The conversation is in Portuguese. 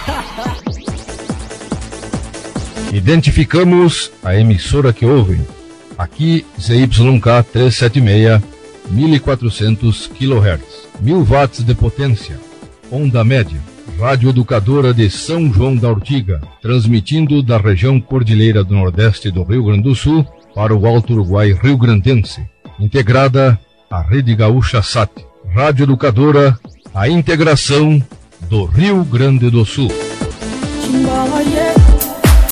Identificamos a emissora que ouvem. Aqui ZYK 376, 1400 kHz, 1000 watts de potência, onda média. Rádio Educadora de São João da Ortiga, transmitindo da região Cordilheira do Nordeste do Rio Grande do Sul para o Alto Uruguai Rio-Grandense, integrada à Rede Gaúcha SAT. Rádio Educadora, a integração do Rio Grande do Sul.